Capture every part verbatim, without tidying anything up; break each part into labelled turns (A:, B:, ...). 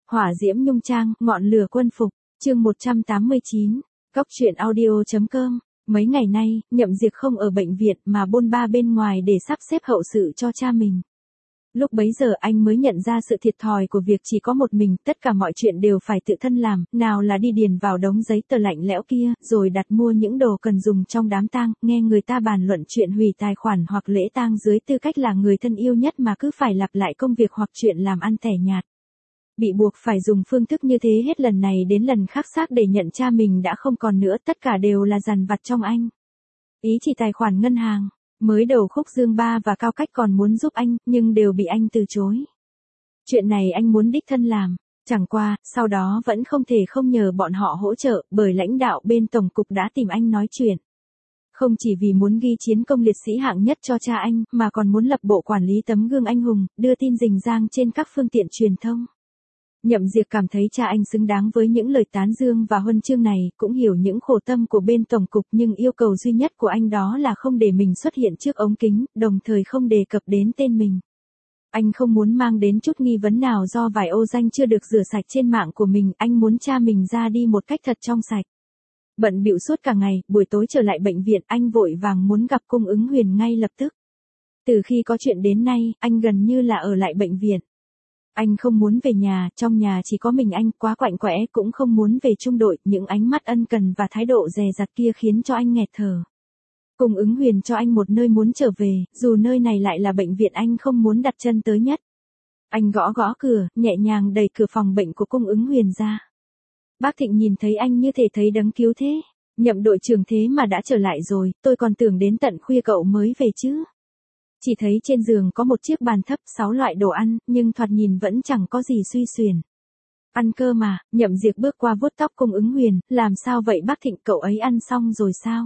A: Hỏa diễm nhung trang, ngọn lửa quân phục, chương một trăm tám mươi chín, Cóc truyện audio chấm com. Mấy ngày nay, Nhậm Diệp không ở bệnh viện mà bôn ba bên ngoài để sắp xếp hậu sự cho cha mình. Lúc bấy giờ anh mới nhận ra sự thiệt thòi của việc chỉ có một mình, tất cả mọi chuyện đều phải tự thân làm, nào là đi điền vào đống giấy tờ lạnh lẽo kia, rồi đặt mua những đồ cần dùng trong đám tang, nghe người ta bàn luận chuyện hủy tài khoản hoặc lễ tang dưới tư cách là người thân yêu nhất mà cứ phải lặp lại công việc hoặc chuyện làm ăn tẻ nhạt. Bị buộc phải dùng phương thức như thế hết lần này đến lần khác xác để nhận cha mình đã không còn nữa, tất cả đều là dằn vặt trong anh. Ý chỉ tài khoản ngân hàng. Mới đầu Khúc Dương Ba và Cao Cách còn muốn giúp anh, nhưng đều bị anh từ chối. Chuyện này anh muốn đích thân làm, chẳng qua, sau đó vẫn không thể không nhờ bọn họ hỗ trợ, bởi lãnh đạo bên Tổng cục đã tìm anh nói chuyện. Không chỉ vì muốn ghi chiến công liệt sĩ hạng nhất cho cha anh, mà còn muốn lập bộ quản lý tấm gương anh hùng, đưa tin rình rang trên các phương tiện truyền thông. Nhậm Diệp cảm thấy cha anh xứng đáng với những lời tán dương và huân chương này, cũng hiểu những khổ tâm của bên Tổng cục, nhưng yêu cầu duy nhất của anh đó là không để mình xuất hiện trước ống kính, đồng thời không đề cập đến tên mình. Anh không muốn mang đến chút nghi vấn nào do vài ô danh chưa được rửa sạch trên mạng của mình, anh muốn cha mình ra đi một cách thật trong sạch. Bận bịu suốt cả ngày, buổi tối trở lại bệnh viện, anh vội vàng muốn gặp Cung Ứng Huyền ngay lập tức. Từ khi có chuyện đến nay, anh gần như là ở lại bệnh viện. Anh không muốn về nhà, trong nhà chỉ có mình anh, quá quạnh quẽ, cũng không muốn về trung đội, những ánh mắt ân cần và thái độ dè dặt kia khiến cho anh nghẹt thở. Cung Ứng Huyền cho anh một nơi muốn trở về, dù nơi này lại là bệnh viện anh không muốn đặt chân tới nhất. Anh gõ gõ cửa, nhẹ nhàng đẩy cửa phòng bệnh của Cung Ứng Huyền ra. Bác Thịnh nhìn thấy anh như thể thấy đấng cứu thế. Nhậm đội trưởng thế mà đã trở lại rồi, tôi còn tưởng đến tận khuya cậu mới về chứ. Chỉ thấy trên giường có một chiếc bàn thấp, sáu loại đồ ăn, nhưng thoạt nhìn vẫn chẳng có gì suy xuyển. Ăn cơ mà, Nhậm Diệp bước qua vuốt tóc Cung Ứng Huyền, làm sao vậy bác Thịnh, cậu ấy ăn xong rồi sao?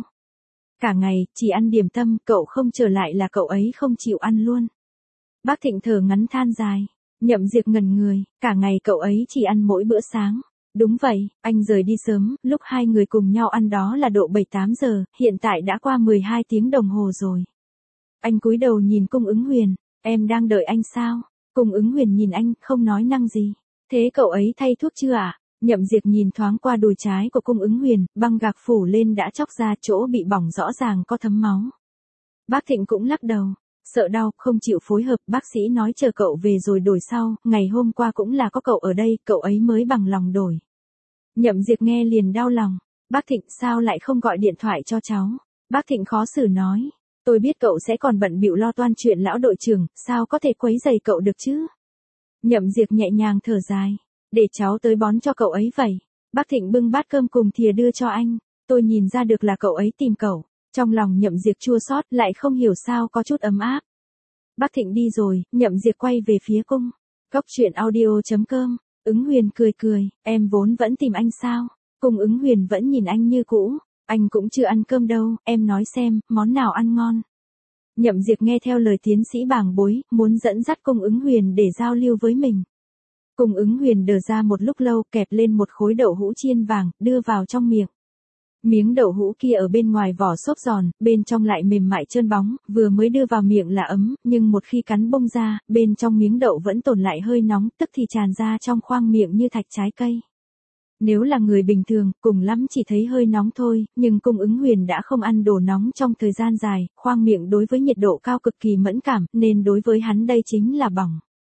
A: Cả ngày, chỉ ăn điểm tâm, cậu không trở lại là cậu ấy không chịu ăn luôn. Bác Thịnh thở ngắn than dài. Nhậm Diệp ngẩn người, cả ngày cậu ấy chỉ ăn mỗi bữa sáng. Đúng vậy, anh rời đi sớm, lúc hai người cùng nhau ăn đó là độ bảy tám giờ, hiện tại đã qua mười hai tiếng đồng hồ rồi. Anh cúi đầu nhìn Cung Ứng Huyền, em đang đợi anh sao? Cung Ứng Huyền nhìn anh, không nói năng gì. Thế cậu ấy thay thuốc chưa ạ? À? Nhậm Diệp nhìn thoáng qua đùi trái của Cung Ứng Huyền, băng gạc phủ lên đã chóc ra, chỗ bị bỏng rõ ràng có thấm máu. Bác Thịnh cũng lắc đầu, sợ đau, không chịu phối hợp, bác sĩ nói chờ cậu về rồi đổi sau, ngày hôm qua cũng là có cậu ở đây, cậu ấy mới bằng lòng đổi. Nhậm Diệp nghe liền đau lòng, bác Thịnh sao lại không gọi điện thoại cho cháu? Bác Thịnh khó xử nói. Tôi biết cậu sẽ còn bận bịu lo toan chuyện lão đội trưởng, sao có thể quấy rầy cậu được chứ? Nhậm Diệp nhẹ nhàng thở dài, để cháu tới bón cho cậu ấy vậy. Bác Thịnh bưng bát cơm cùng thìa đưa cho anh, tôi nhìn ra được là cậu ấy tìm cậu. Trong lòng Nhậm Diệp chua xót, lại không hiểu sao có chút ấm áp. Bác Thịnh đi rồi, Nhậm Diệp quay về phía cung. Cóc truyện audio chấm com. Ứng Huyền cười cười, em vốn vẫn tìm anh sao? Cung Ứng Huyền vẫn nhìn anh như cũ. Anh cũng chưa ăn cơm đâu, em nói xem, món nào ăn ngon. Nhậm Diệp nghe theo lời tiến sĩ bảng bối, muốn dẫn dắt Cung Ứng Huyền để giao lưu với mình. Cung Ứng Huyền đờ ra một lúc lâu, kẹp lên một khối đậu hũ chiên vàng, đưa vào trong miệng. Miếng đậu hũ kia ở bên ngoài vỏ xốp giòn, bên trong lại mềm mại trơn bóng, vừa mới đưa vào miệng là ấm, nhưng một khi cắn bông ra, bên trong miếng đậu vẫn tồn lại hơi nóng, tức thì tràn ra trong khoang miệng như thạch trái cây. Nếu là người bình thường, cùng lắm chỉ thấy hơi nóng thôi, nhưng Cung Ứng Huyền đã không ăn đồ nóng trong thời gian dài, khoang miệng đối với nhiệt độ cao cực kỳ mẫn cảm, nên đối với hắn đây chính là bỏng.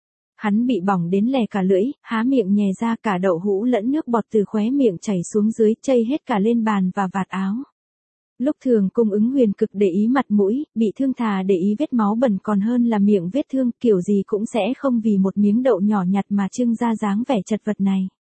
A: Hắn bị bỏng đến lè cả lưỡi, há miệng nhè ra, cả đậu hũ lẫn nước bọt từ khóe miệng chảy xuống dưới, chây hết cả lên bàn và vạt áo. Lúc thường Cung Ứng Huyền cực để ý mặt mũi, bị thương thà để ý vết máu bẩn còn hơn là miệng vết thương, kiểu gì cũng sẽ không vì một miếng đậu nhỏ nhặt mà trưng ra dáng vẻ chật vật này.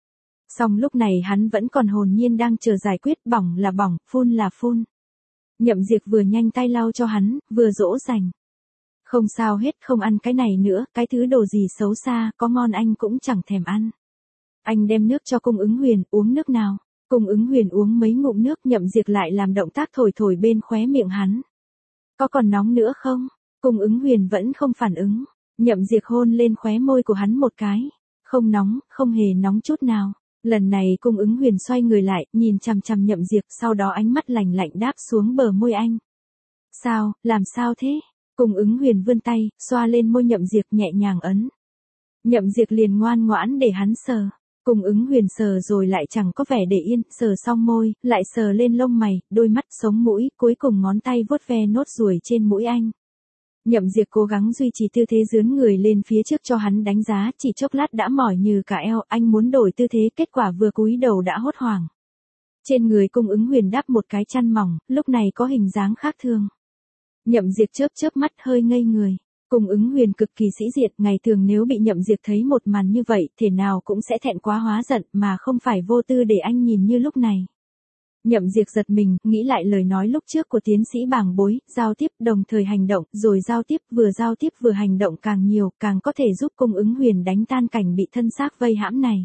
A: Song lúc này hắn vẫn còn hồn nhiên đang chờ giải quyết, bỏng là bỏng, phun là phun. Nhậm Diệp vừa nhanh tay lau cho hắn, vừa dỗ dành. Không sao hết, không ăn cái này nữa, cái thứ đồ gì xấu xa, có ngon anh cũng chẳng thèm ăn. Anh đem nước cho Cung Ứng Huyền, uống nước nào. Cung Ứng Huyền uống mấy ngụm nước, Nhậm Diệp lại làm động tác thổi thổi bên khóe miệng hắn. Có còn nóng nữa không? Cung Ứng Huyền vẫn không phản ứng. Nhậm Diệp hôn lên khóe môi của hắn một cái. Không nóng, không hề nóng chút nào. Lần này Cung Ứng Huyền xoay người lại, nhìn chằm chằm Nhậm Diệp, sau đó ánh mắt lạnh lạnh đáp xuống bờ môi anh. Sao, làm sao thế? Cung Ứng Huyền vươn tay, xoa lên môi Nhậm Diệp nhẹ nhàng ấn. Nhậm Diệt liền ngoan ngoãn để hắn sờ. Cung Ứng Huyền sờ rồi lại chẳng có vẻ để yên, sờ xong môi, lại sờ lên lông mày, đôi mắt, sống mũi, cuối cùng ngón tay vuốt ve nốt ruồi trên mũi anh. Nhậm Diệt cố gắng duy trì tư thế dướn người lên phía trước cho hắn đánh giá, chỉ chốc lát đã mỏi như cả eo, anh muốn đổi tư thế, kết quả vừa cúi đầu đã hốt hoảng. Trên người Cung Ứng Huyền đắp một cái chăn mỏng, lúc này có hình dáng khác thường. Nhậm Diệt chớp chớp mắt hơi ngây người. Cung Ứng Huyền cực kỳ sĩ diện, ngày thường nếu bị Nhậm Diệt thấy một màn như vậy, thể nào cũng sẽ thẹn quá hóa giận, mà không phải vô tư để anh nhìn như lúc này. Nhậm Diệt giật mình, nghĩ lại lời nói lúc trước của tiến sĩ Bàng Bối, giao tiếp đồng thời hành động, rồi giao tiếp vừa giao tiếp vừa hành động càng nhiều, càng có thể giúp Cung Ứng Huyền đánh tan cảnh bị thân xác vây hãm này.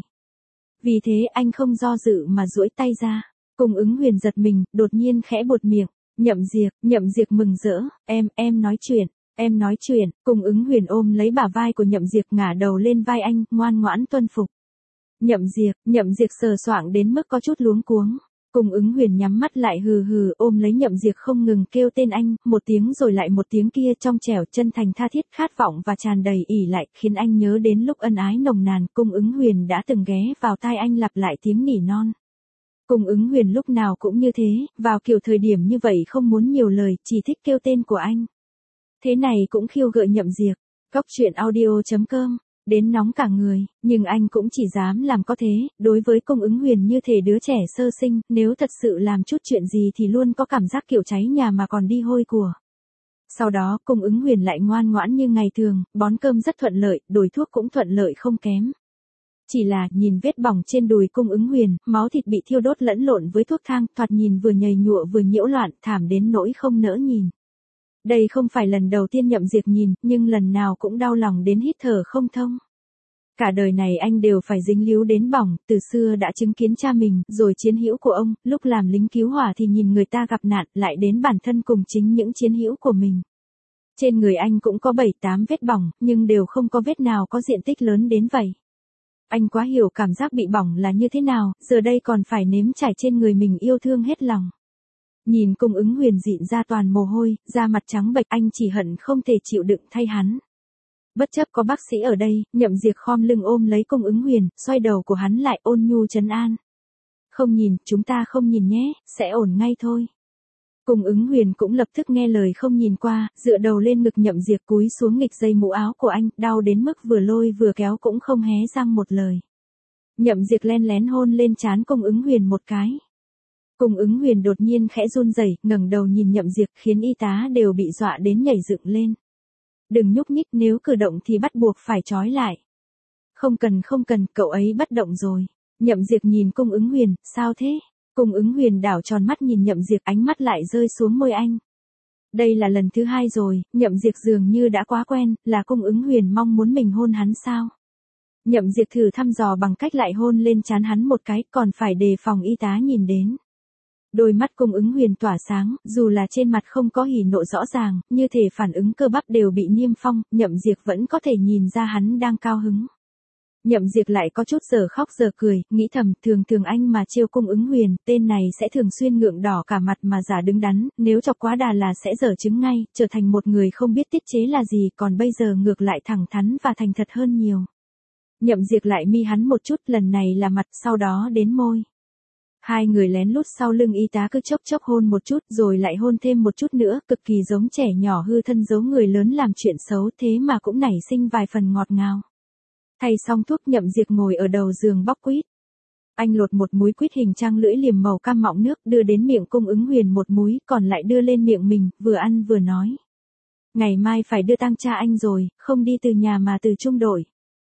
A: Vì thế anh không do dự mà duỗi tay ra. Cung Ứng Huyền giật mình, đột nhiên khẽ buột miệng. Nhậm Diệt, Nhậm Diệt mừng rỡ, em, em nói chuyện. Em nói chuyện. Cung Ứng Huyền ôm lấy bả vai của Nhậm Diệt, ngả đầu lên vai anh, ngoan ngoãn tuân phục. Nhậm Diệt, Nhậm Diệt sờ soạng đến mức có chút luống cuống. Cung Ứng Huyền nhắm mắt lại hừ hừ ôm lấy Nhậm Diệt không ngừng kêu tên anh, một tiếng rồi lại một tiếng kia trong trẻo chân thành tha thiết khát vọng và tràn đầy ỉ lại, khiến anh nhớ đến lúc ân ái nồng nàn, Cung Ứng Huyền đã từng ghé vào tai anh lặp lại tiếng nỉ non. Cung Ứng Huyền lúc nào cũng như thế, vào kiểu thời điểm như vậy không muốn nhiều lời, chỉ thích kêu tên của anh. Thế này cũng khiêu gợi Nhậm Diệt. Góc truyện audio chấm com, đến nóng cả người, nhưng anh cũng chỉ dám làm có thế, đối với Cung Ứng Huyền như thể đứa trẻ sơ sinh, nếu thật sự làm chút chuyện gì thì luôn có cảm giác kiểu cháy nhà mà còn đi hôi của. Sau đó Cung Ứng Huyền lại ngoan ngoãn như ngày thường, bón cơm rất thuận lợi, đổi thuốc cũng thuận lợi không kém. Chỉ là, nhìn vết bỏng trên đùi Cung Ứng Huyền, máu thịt bị thiêu đốt lẫn lộn với thuốc thang, thoạt nhìn vừa nhầy nhụa vừa nhiễu loạn, thảm đến nỗi không nỡ nhìn. Đây không phải lần đầu tiên Nhậm Diệt nhìn, nhưng lần nào cũng đau lòng đến hít thở không thông. Cả đời này anh đều phải dính líu đến bỏng, từ xưa đã chứng kiến cha mình, rồi chiến hữu của ông, lúc làm lính cứu hỏa thì nhìn người ta gặp nạn, lại đến bản thân cùng chính những chiến hữu của mình. Trên người anh cũng có bảy tám vết bỏng, nhưng đều không có vết nào có diện tích lớn đến vậy. Anh quá hiểu cảm giác bị bỏng là như thế nào, giờ đây còn phải nếm trải trên người mình yêu thương hết lòng. Nhìn Cung Ứng Huyền dịn ra toàn mồ hôi, da mặt trắng bệch, anh chỉ hận không thể chịu đựng thay hắn. Bất chấp có bác sĩ ở đây, Nhậm Diệt khom lưng ôm lấy Cung Ứng Huyền, xoay đầu của hắn lại ôn nhu trấn an. Không nhìn, chúng ta không nhìn nhé, sẽ ổn ngay thôi. Cung Ứng Huyền cũng lập tức nghe lời không nhìn qua, dựa đầu lên ngực Nhậm Diệt cúi xuống nghịch dây mũ áo của anh, đau đến mức vừa lôi vừa kéo cũng không hé răng một lời. Nhậm Diệt len lén hôn lên trán Cung Ứng Huyền một cái. Cung Ứng Huyền đột nhiên khẽ run rẩy, ngẩng đầu nhìn Nhậm Diệt, khiến y tá đều bị dọa đến nhảy dựng lên. Đừng nhúc nhích, nếu cử động thì bắt buộc phải trói lại. Không cần không cần, cậu ấy bất động rồi. Nhậm Diệt nhìn Cung Ứng Huyền, sao thế? Cung Ứng Huyền đảo tròn mắt nhìn Nhậm Diệt, ánh mắt lại rơi xuống môi anh. Đây là lần thứ hai rồi, Nhậm Diệt dường như đã quá quen, là Cung Ứng Huyền mong muốn mình hôn hắn sao? Nhậm Diệt thử thăm dò bằng cách lại hôn lên trán hắn một cái, còn phải đề phòng y tá nhìn đến. Đôi mắt Cung Ứng Huyền tỏa sáng, dù là trên mặt không có hỉ nộ rõ ràng, như thể phản ứng cơ bắp đều bị niêm phong, Nhậm Diệt vẫn có thể nhìn ra hắn đang cao hứng. Nhậm Diệt lại có chút giờ khóc giờ cười, nghĩ thầm, thường thường anh mà trêu Cung Ứng Huyền, tên này sẽ thường xuyên ngượng đỏ cả mặt mà giả đứng đắn, nếu chọc quá đà là sẽ dở chứng ngay, trở thành một người không biết tiết chế là gì, còn bây giờ ngược lại thẳng thắn và thành thật hơn nhiều. Nhậm Diệt lại mi hắn một chút, lần này là mặt, sau đó đến môi. Hai người lén lút sau lưng y tá cứ chốc chốc hôn một chút rồi lại hôn thêm một chút nữa, cực kỳ giống trẻ nhỏ hư thân giấu người lớn làm chuyện xấu, thế mà cũng nảy sinh vài phần ngọt ngào. Thay xong thuốc, Nhậm Diệt ngồi ở đầu giường bóc quýt. Anh lột một múi quýt hình trang lưỡi liềm màu cam mọng nước, đưa đến miệng Cung Ứng Huyền một múi, còn lại đưa lên miệng mình, vừa ăn vừa nói. Ngày mai phải đưa tang cha anh rồi, không đi từ nhà mà từ trung đội.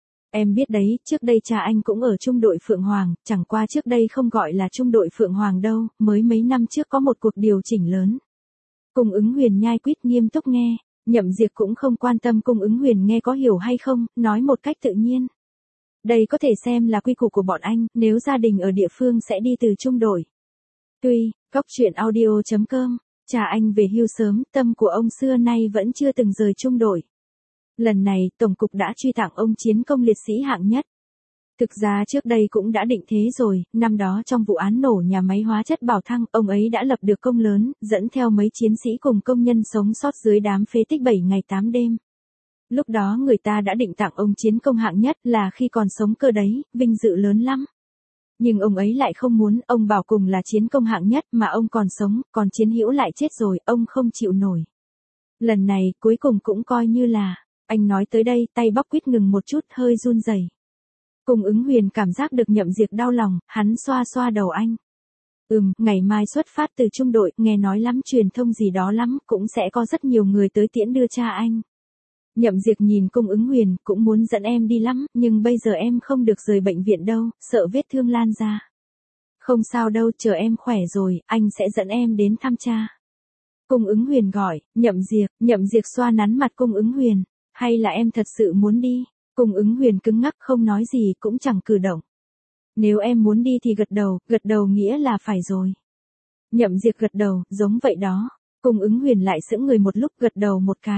A: Em biết đấy, trước đây cha anh cũng ở trung đội Phượng Hoàng, chẳng qua trước đây không gọi là trung đội Phượng Hoàng đâu, mới mấy năm trước có một cuộc điều chỉnh lớn. Cung Ứng Huyền nhai quýt nghiêm túc nghe, Nhậm Diệt cũng không quan tâm Cung Ứng Huyền nghe có hiểu hay không, nói một cách tự nhiên. Đây có thể xem là quy củ của bọn anh, nếu gia đình ở địa phương sẽ đi từ trung đội. Tuy, góc truyện audio chấm com, cha anh về hưu sớm, tâm của ông xưa nay vẫn chưa từng rời trung đội. Lần này, Tổng cục đã truy tặng ông chiến công liệt sĩ hạng nhất. Thực ra trước đây cũng đã định thế rồi, năm đó trong vụ án nổ nhà máy hóa chất Bảo Thăng, ông ấy đã lập được công lớn, dẫn theo mấy chiến sĩ cùng công nhân sống sót dưới đám phế tích bảy ngày tám đêm. Lúc đó người ta đã định tặng ông chiến công hạng nhất là khi còn sống cơ đấy, vinh dự lớn lắm. Nhưng ông ấy lại không muốn, ông bảo cùng là chiến công hạng nhất mà ông còn sống, còn chiến hữu lại chết rồi, ông không chịu nổi. Lần này, cuối cùng cũng coi như là, anh nói tới đây, tay bóc quýt ngừng một chút, hơi run rẩy. Cung Ứng Huyền cảm giác được Nhậm Diệt đau lòng, hắn xoa xoa đầu anh. Ừm, ngày mai xuất phát từ trung đội, nghe nói lắm truyền thông gì đó lắm, cũng sẽ có rất nhiều người tới tiễn đưa cha anh. Nhậm Diệt nhìn Cung Ứng Huyền, cũng muốn dẫn em đi lắm, nhưng bây giờ em không được rời bệnh viện đâu, sợ vết thương lan ra. Không sao đâu, chờ em khỏe rồi, anh sẽ dẫn em đến thăm cha. Cung Ứng Huyền gọi, Nhậm Diệt, Nhậm Diệt xoa nắn mặt Cung Ứng Huyền, hay là em thật sự muốn đi? Cung Ứng Huyền cứng ngắc không nói gì cũng chẳng cử động. Nếu em muốn đi thì gật đầu, gật đầu nghĩa là phải rồi. Nhậm Diệt gật đầu, giống vậy đó. Cung Ứng Huyền lại sững người một lúc, gật đầu một cái.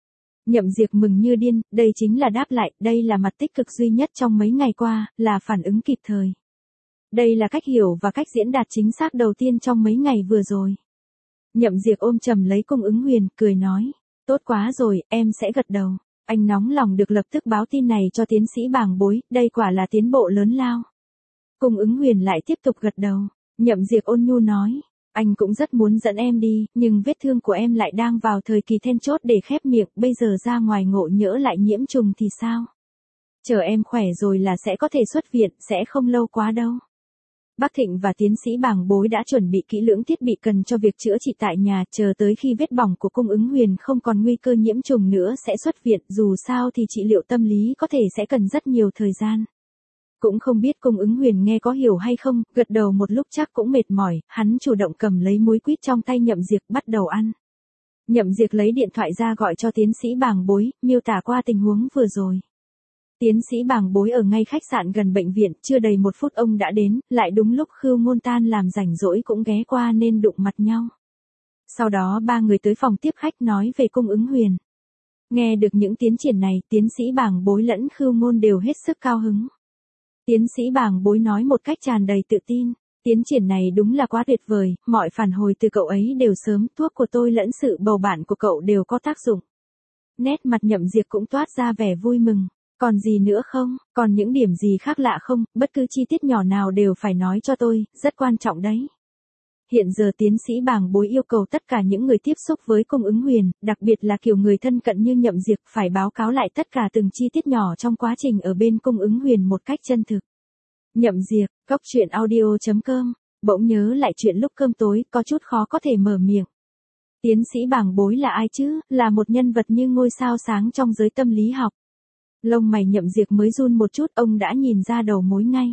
A: Nhậm Diệt mừng như điên, đây chính là đáp lại, đây là mặt tích cực duy nhất trong mấy ngày qua, là phản ứng kịp thời. Đây là cách hiểu và cách diễn đạt chính xác đầu tiên trong mấy ngày vừa rồi. Nhậm Diệt ôm chầm lấy Cung Ứng Huyền, cười nói, tốt quá rồi, em sẽ gật đầu. Anh nóng lòng được lập tức báo tin này cho tiến sĩ Bàng Bối, đây quả là tiến bộ lớn lao. Cung Ứng Huyền lại tiếp tục gật đầu. Nhậm Diệt ôn nhu nói, anh cũng rất muốn dẫn em đi, nhưng vết thương của em lại đang vào thời kỳ then chốt để khép miệng, bây giờ ra ngoài ngộ nhỡ lại nhiễm trùng thì sao? Chờ em khỏe rồi là sẽ có thể xuất viện, sẽ không lâu quá đâu. Bác Thịnh và tiến sĩ Bàng Bối đã chuẩn bị kỹ lưỡng thiết bị cần cho việc chữa trị tại nhà, chờ tới khi vết bỏng của Cung Ứng Huyền không còn nguy cơ nhiễm trùng nữa sẽ xuất viện, dù sao thì trị liệu tâm lý có thể sẽ cần rất nhiều thời gian. Cũng không biết Cung Ứng Huyền nghe có hiểu hay không, gật đầu một lúc chắc cũng mệt mỏi, hắn chủ động cầm lấy muối quýt trong tay Nhậm Diệt bắt đầu ăn. Nhậm Diệt lấy điện thoại ra gọi cho tiến sĩ Bàng Bối, miêu tả qua tình huống vừa rồi. Tiến sĩ Bàng Bối ở ngay khách sạn gần bệnh viện, chưa đầy một phút ông đã đến, lại đúng lúc Khưu Ngôn tan làm rảnh rỗi cũng ghé qua nên đụng mặt nhau. Sau đó ba người tới phòng tiếp khách nói về Cung Ứng Huyền. Nghe được những tiến triển này, tiến sĩ Bàng Bối lẫn Khưu Ngôn đều hết sức cao hứng. Tiến sĩ Bàng Bối nói một cách tràn đầy tự tin, tiến triển này đúng là quá tuyệt vời, mọi phản hồi từ cậu ấy đều sớm, thuốc của tôi lẫn sự bầu bạn của cậu đều có tác dụng. Nét mặt Nhậm Diệt cũng toát ra vẻ vui mừng. Còn gì nữa không, còn những điểm gì khác lạ không, bất cứ chi tiết nhỏ nào đều phải nói cho tôi, rất quan trọng đấy. Hiện giờ tiến sĩ Bàng Bối yêu cầu tất cả những người tiếp xúc với Cung Ứng Huyền, đặc biệt là kiểu người thân cận như Nhậm Diệt, phải báo cáo lại tất cả từng chi tiết nhỏ trong quá trình ở bên Cung Ứng Huyền một cách chân thực. Nhậm Diệt, góc truyện audio chấm com, bỗng nhớ lại chuyện lúc cơm tối, có chút khó có thể mở miệng. Tiến sĩ Bàng Bối là ai chứ, là một nhân vật như ngôi sao sáng trong giới tâm lý học. Lông mày Nhậm Diệt mới run một chút, ông đã nhìn ra đầu mối ngay.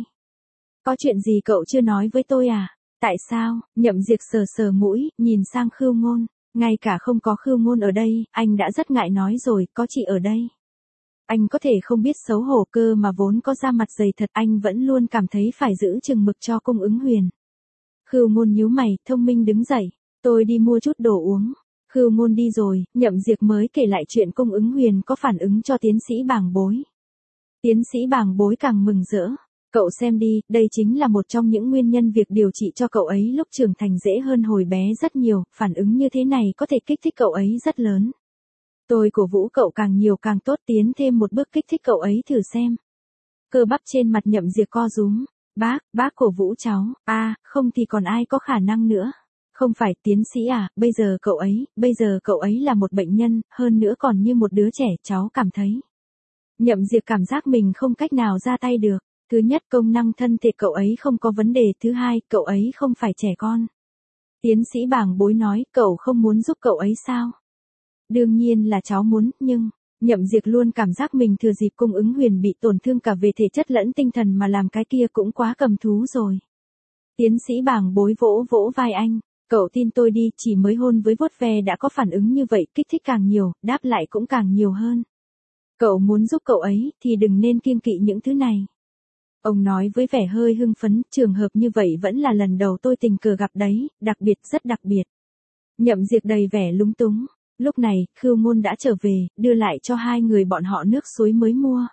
A: Có chuyện gì cậu chưa nói với tôi à? Tại sao? Nhậm Diệt sờ sờ mũi, nhìn sang Khưu Ngôn. Ngay cả không có Khưu Ngôn ở đây, anh đã rất ngại nói rồi, có chị ở đây. Anh có thể không biết xấu hổ cơ mà vốn có da mặt dày thật, anh vẫn luôn cảm thấy phải giữ chừng mực cho Cung Ứng Huyền. Khưu Ngôn nhíu mày, thông minh đứng dậy. Tôi đi mua chút đồ uống. Khưu Ngôn đi rồi, Nhậm Diệt mới kể lại chuyện Cung Ứng Huyền có phản ứng cho tiến sĩ Bàng Bối. Tiến sĩ Bàng Bối càng mừng rỡ. Cậu xem đi, đây chính là một trong những nguyên nhân việc điều trị cho cậu ấy lúc trưởng thành dễ hơn hồi bé rất nhiều, phản ứng như thế này có thể kích thích cậu ấy rất lớn. Tôi cổ vũ cậu càng nhiều càng tốt, tiến thêm một bước kích thích cậu ấy thử xem. Cơ bắp trên mặt Nhậm Diệt co rúm. Bác, bác cổ vũ cháu, a à, không thì còn ai có khả năng nữa. Không phải tiến sĩ à, bây giờ cậu ấy, bây giờ cậu ấy là một bệnh nhân, hơn nữa còn như một đứa trẻ, cháu cảm thấy. Nhậm Diệt cảm giác mình không cách nào ra tay được. Thứ nhất, công năng thân thể cậu ấy không có vấn đề, thứ hai, cậu ấy không phải trẻ con. Tiến sĩ Bàng Bối nói, cậu không muốn giúp cậu ấy sao? Đương nhiên là cháu muốn, nhưng, Nhậm Diệt luôn cảm giác mình thừa dịp Cung Ứng Huyền bị tổn thương cả về thể chất lẫn tinh thần mà làm cái kia cũng quá cầm thú rồi. Tiến sĩ Bàng Bối vỗ vỗ vai anh. Cậu tin tôi đi, chỉ mới hôn với vuốt ve đã có phản ứng như vậy, kích thích càng nhiều, đáp lại cũng càng nhiều hơn. Cậu muốn giúp cậu ấy, thì đừng nên kiêng kỵ những thứ này. Ông nói với vẻ hơi hưng phấn, trường hợp như vậy vẫn là lần đầu tôi tình cờ gặp đấy, đặc biệt rất đặc biệt. Nhậm Diệt đầy vẻ lúng túng. Lúc này, Khưu Ngôn đã trở về, đưa lại cho hai người bọn họ nước suối mới mua.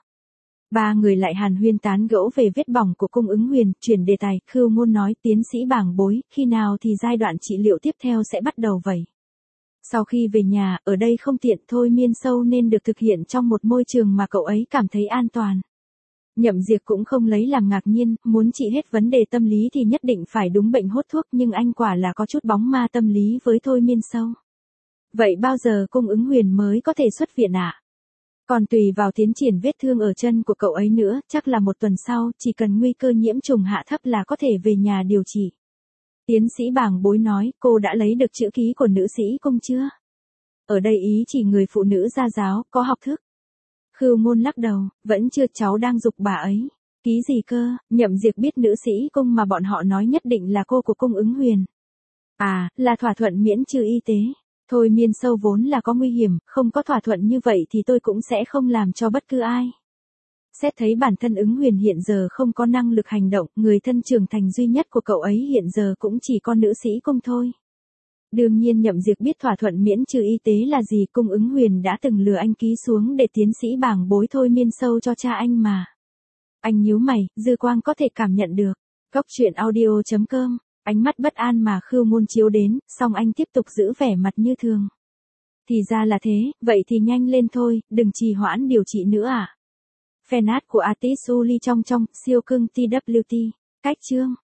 A: Ba người lại hàn huyên tán gẫu về vết bỏng của Cung Ứng Huyền, chuyển đề tài, Khưu Ngôn nói, tiến sĩ Bàng Bối, khi nào thì giai đoạn trị liệu tiếp theo sẽ bắt đầu vậy? Sau khi về nhà, ở đây không tiện thôi miên sâu nên được thực hiện trong một môi trường mà cậu ấy cảm thấy an toàn. Nhậm Diệp cũng không lấy làm ngạc nhiên, muốn trị hết vấn đề tâm lý thì nhất định phải đúng bệnh hốt thuốc, nhưng anh quả là có chút bóng ma tâm lý với thôi miên sâu. Vậy bao giờ Cung Ứng Huyền mới có thể xuất viện ạ? À? Còn tùy vào tiến triển vết thương ở chân của cậu ấy nữa, chắc là một tuần sau, chỉ cần nguy cơ nhiễm trùng hạ thấp là có thể về nhà điều trị. Tiến sĩ Bàng Bối nói, cô đã lấy được chữ ký của nữ sĩ Cung chưa? Ở đây ý chỉ người phụ nữ gia giáo, có học thức. Khưu Ngôn lắc đầu, vẫn chưa, cháu đang giục bà ấy. Ký gì cơ? Nhậm Diệp biết nữ sĩ Cung mà bọn họ nói nhất định là cô của Cung Ứng Huyền. À, là thỏa thuận miễn trừ y tế. Thôi miên sâu vốn là có nguy hiểm, không có thỏa thuận như vậy thì tôi cũng sẽ không làm cho bất cứ ai. Xét thấy bản thân Ứng Huyền hiện giờ không có năng lực hành động, người thân trưởng thành duy nhất của cậu ấy hiện giờ cũng chỉ có nữ sĩ Cung thôi. Đương nhiên Nhậm Diệp biết thỏa thuận miễn trừ y tế là gì, Cung Ứng Huyền đã từng lừa anh ký xuống để tiến sĩ Bàng Bối thôi miên sâu cho cha anh mà. Anh nhíu mày, dư quang có thể cảm nhận được. Góc truyện audio chấm com, ánh mắt bất an mà Khưu Ngôn chiếu đến, xong anh tiếp tục giữ vẻ mặt như thường. Thì ra là thế, vậy thì nhanh lên thôi, đừng trì hoãn điều trị nữa à. Fan art của artist Uli trong trong, siêu cưng tê vê kép tê, cách chương.